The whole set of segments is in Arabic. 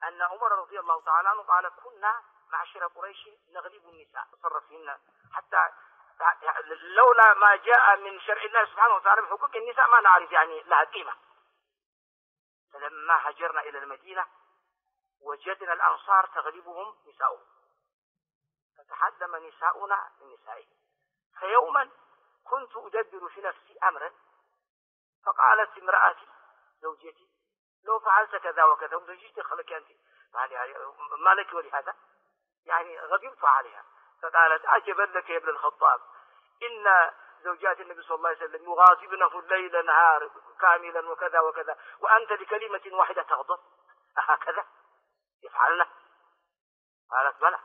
أن عمر رضي الله تعالى عنه قال كنا معشر قريش نغلب النساء نتصرف فيهن حتى لولا ما جاء من شرع الله سبحانه وتعالى بحقوق النساء ما نعرف يعني لها قيمة. فلما هاجرنا إلى المدينة وجدنا الأنصار تغلبهم نساؤهم فتحدم نساؤنا من نسائهم. فيوما كنت أدبر في نفسي أمرا فقالت امرأتي زوجتي لو فعلت كذا وكذا وزوجتي دخلك أنت ما لك ولهذا يعني غضبت عليها. فقالت عجبا لك يا ابن الخطاب إن زوجات النبي صلى الله عليه وسلم يغاضبنه الليل نهار كاملا وكذا وكذا وأنت لكلمة واحدة تغضب هكذا يفعلنا؟ قالت بلى.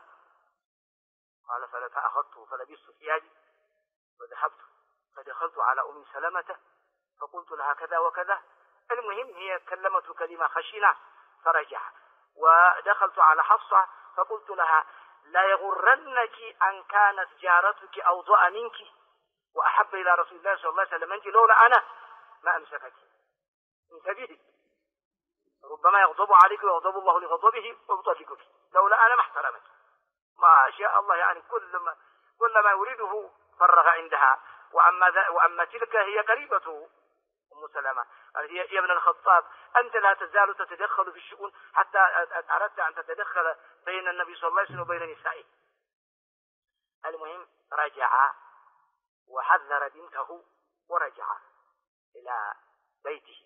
قال فأخذته فلبست ثيابي وذهبت فدخلت على أم سلمة فقلت لها كذا وكذا. المهم هي كلمته كلمة خشنة فرجع. ودخلت على حفصة فقلت لها لا يغرنك أن كانت جارتك أوضأ منك وأحب إلى رسول الله صلى الله عليه وسلم أنت لولا أنا ما أمسكك من سبيلك ربما يغضب عليك ويغضب الله لغضبه ويطلقك لولا أنا ما احترمك. ما شاء الله يعني كل ما يريده فرغ عندها. وأما تلك هي قريبته أم سلمة يا ابن الخطاب أنت لا تزال تتدخل في الشؤون حتى أردت أن تتدخل بين النبي صلى الله عليه وسلم وبين نسائه. المهم رجع وحذر بنته ورجع إلى بيته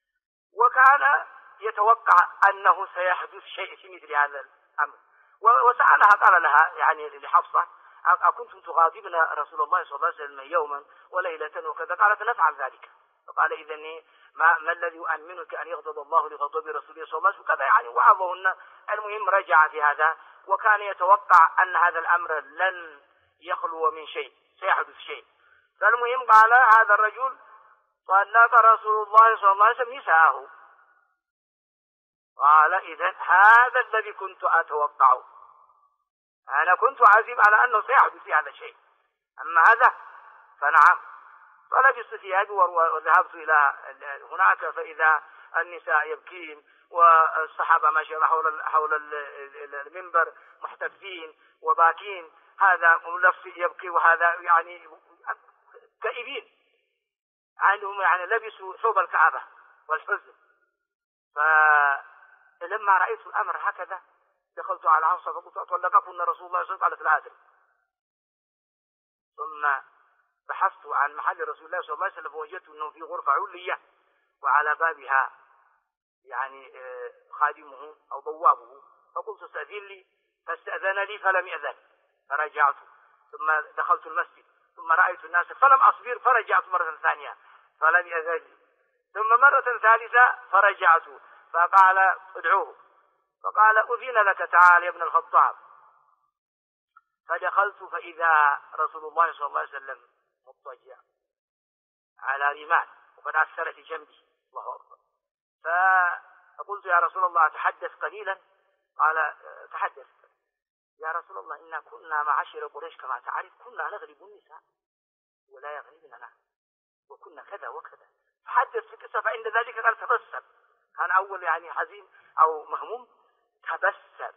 وكان يتوقع أنه سيحدث شيء في مثل هذا الأمر. وسألها قال لها يعني لحفصة أكنتم تغاضبن رسول الله صلى الله عليه وسلم يوما وليلة وكذا؟ قالت نفعل ذلك. فقال إذن ما الذي يؤمنك أن يغضب الله لغضب رسوله صلى الله عليه وسلم كذا يعني وعظهن. المهم رجع في هذا وكان يتوقع أن هذا الأمر لن يخلو من شيء سيحدث شيء. فالمهم قال هذا الرجل طلق رسول الله صلى الله عليه وسلم نساءه. قال إذن هذا الذي كنت أتوقعه أنا كنت عازم على أنه سيحدث في هذا الشيء أما هذا فنعم. فلبست ثيابي وذهبت إلى هناك فإذا النساء يبكين والصحابة ماشيين حول المنبر محتفين وباكين هذا ملف يبكي وهذا يعني كئيبين عندهم يعني لبسوا ثوب الكعبة والحزن. فلما رأيت الأمر هكذا دخلت على حفصة فقلت أطلقكن رسول الله صلى الله عليه وسلم؟ قالت لا أدري. ثم بحثت عن محل رسول الله صلى الله عليه وسلم فوجدت أنه في غرفة علية وعلى بابها يعني خادمه أو بوابه فقلت استأذن لي فاستأذن لي فلم يأذن فرجعت. ثم دخلت المسجد ثم رأيت الناس فلم أصبر فرجعت مرة ثانية فلم يأذن لي. ثم مرة ثالثة فرجعت فقال ادعوه فقال أذن لك تعال يا ابن الخطاب. فدخلت فإذا رسول الله صلى الله عليه وسلم مضطجع على رمال وقد أثر في جنبي الله أكبر. فقلت يا رسول الله أتحدث قليلا؟ قال تحدث. يا رسول الله إنا كنا معاشر قريش كما تعرف كنا نغلب النساء ولا يغلبننا وكنا كذا وكذا. فحدث في قصة فعند ذلك قال تبسم. كان أول يعني حزين أو مهموم تبسم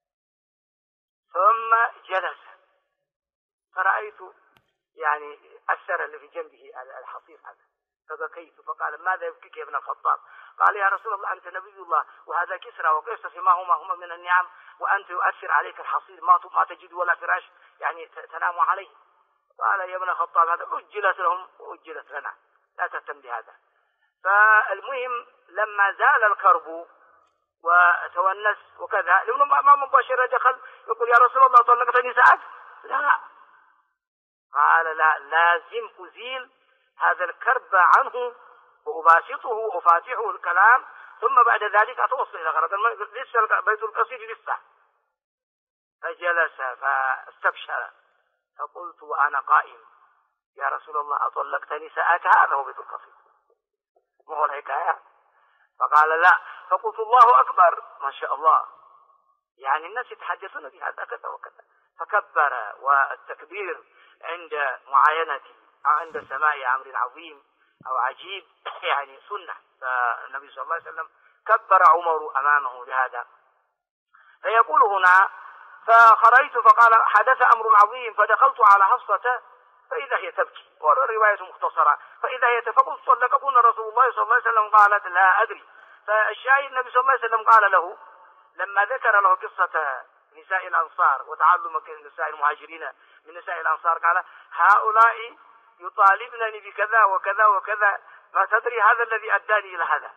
ثم جلس فرأيت يعني أثر اللي في جنبه الحصير هذا فبكيت. فقال ماذا يبكيك يا ابن الخطاب؟ قال يا رسول الله أنت نبي الله وهذا كسرى وقيصر ما هما من النعم وأنت يؤثر عليك الحصير ما تجد ولا فراش يعني تنام عليه. قال يا ابن الخطاب هذا أجلت لهم وأجلت لنا لا تهتم بهذا. فالمهم لما زال الكرب وتونس وكذا لأنه ما مباشرة دخل يقول يا رسول الله طلقت نساءك؟ لا. قال لا لازم أزيل هذا الكرب عنه وأباسطه وأفاتحه الكلام ثم بعد ذلك أتوصل إلى غرض لسه بيت القصيد لسه. فجلس فاستبشر فقلت وأنا قائم يا رسول الله أطلقت نساءك؟ هذا هو بيت القصيد ما هو الحكاية. فقال لا. فقلت الله أكبر ما شاء الله يعني الناس يتحدثون بهذا كذا وكذا. فكبر والتكبير عند معاينة عند سماع أمر عظيم أو عجيب يعني سنة. فالنبي صلى الله عليه وسلم كبر عمر أمامه لهذا فيقول هنا: فخرجت فقال: حدث أمر عظيم، فدخلت على حفصة فإذا هي تبكي، والرواية مختصرة، فإذا هي فقلت: طلقكن رسول الله صلى الله عليه وسلم؟ قالت: لا أدري. فالشاهد النبي صلى الله عليه وسلم قال له لما ذكر له قصة نساء الأنصار وتعلم نساء المهاجرين من نساء الأنصار، قال: هؤلاء يطالبنني بكذا وكذا وكذا، ما تدري هذا الذي أداني إلى هذا.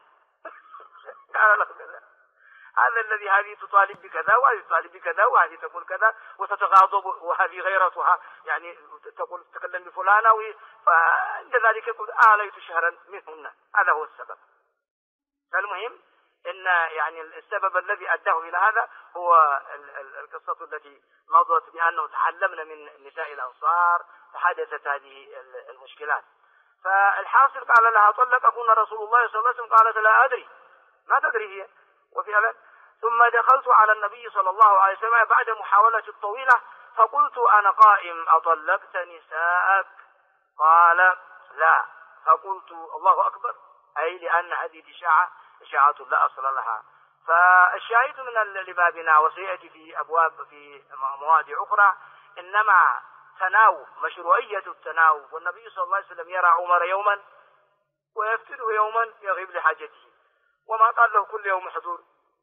قال له كذا، هذا الذي هذه تطالب بكذا وهذه تطالب بكذا وهذه تقول كذا وتتغاضب وهذه غيرتها يعني تقول تكلم بفلانة، فعند ذلك يقول: آليت شهرا منهن. هذا هو السبب. فالمهم إن يعني السبب الذي أداه إلى هذا هو القصة التي مضت بأنه تعلمنا من نساء الأنصار فحدثت هذه المشكلات. فالحاصل قال لها: طلقكن رسول الله صلى الله عليه وسلم؟ قالت: لا أدري. ما تدري هي. وفعلا ثم دخلت على النبي صلى الله عليه وسلم بعد محاولة طويلة فقلت: أنا قائم، أطلقت نساءك؟ قال: لا. فقلت: الله أكبر، أي لأن هذه إشاعة لا أصل لها. فالشاهد من لبابنا وسيأتي في أبواب في مواضع أخرى إنما تناوب، مشروعية التناوب. والنبي صلى الله عليه وسلم يرى عمر يوما ويفتده يوما يغيب لحاجته، وما قال له كل يوم حضور.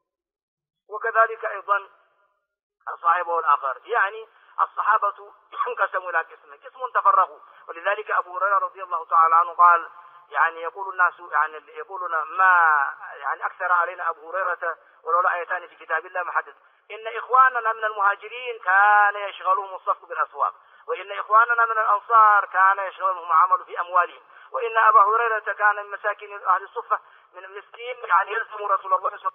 وكذلك أيضا صاحبه الآخر، يعني الصحابة انقسموا إلى قسم تفرقوا. ولذلك أبو هريرة رضي الله تعالى عنه قال: يعني يقول الناس، يعني يقولون ما يعني أكثر علينا أبو هريرة ولولا آيتان في كتاب الله ما حدث. إن إخواننا من المهاجرين كان يشغلهم الصفق بالأسواق، وإن إخواننا من الأنصار كان يشغلهم عمل في أموالهم، وإن أبا هريرة كان من مساكين أهل الصفة من المسكين، يعني يلزم رسول الله صلى الله عليه وسلم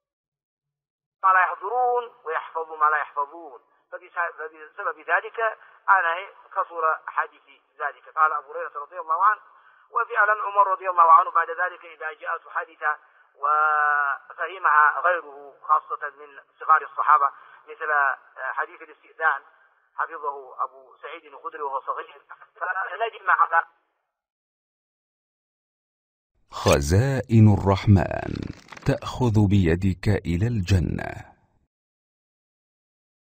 ما لا يحضرون ويحفظوا ما لا يحفظون. فبسبب ذلك أنا كثر حديث ذلك. قال أبو هريرة رضي الله عنه. وفعلا عمر رضي الله عنه بعد ذلك إذا جاءت حادثة وفهمها غيره خاصة من صغار الصحابة مثل حديث الاستئذان حفظه أبو سعيد الخدري وهو صغير فندم على خزائن الرحمن تأخذ بيدك إلى الجنة.